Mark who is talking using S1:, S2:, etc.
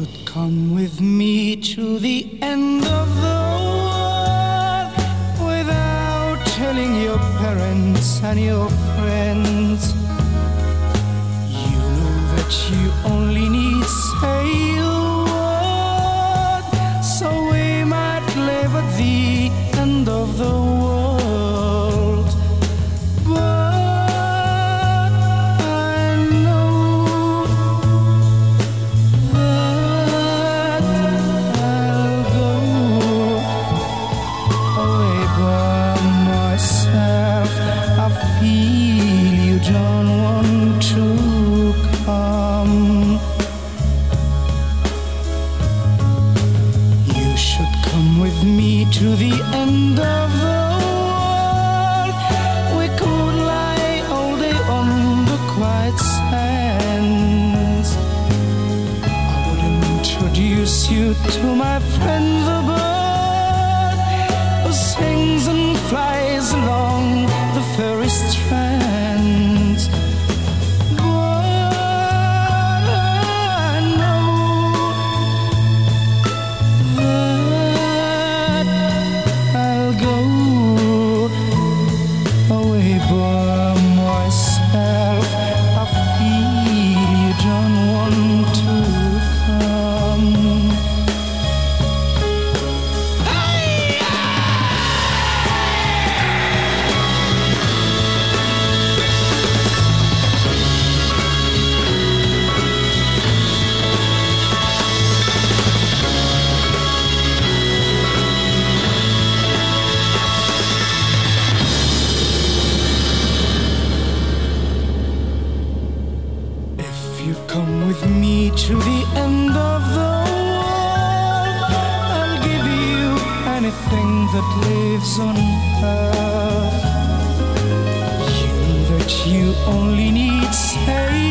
S1: should come with me to the end of the world without telling your parents and your friends. You know that you only need say a word, so we might live at the end of the world. But I know that I'll go away by myself. I feel you don't want to come. You should come with me to the end of the world. We could lie all day on the quiet sands. I would introduce you to my friend the bird who sings and flies along the furry strands. But I know that I'll go away by myself. I feel you don't want to come. If you come with me to the end of the world, I'll give you anything that lives on earth. You know that you only need say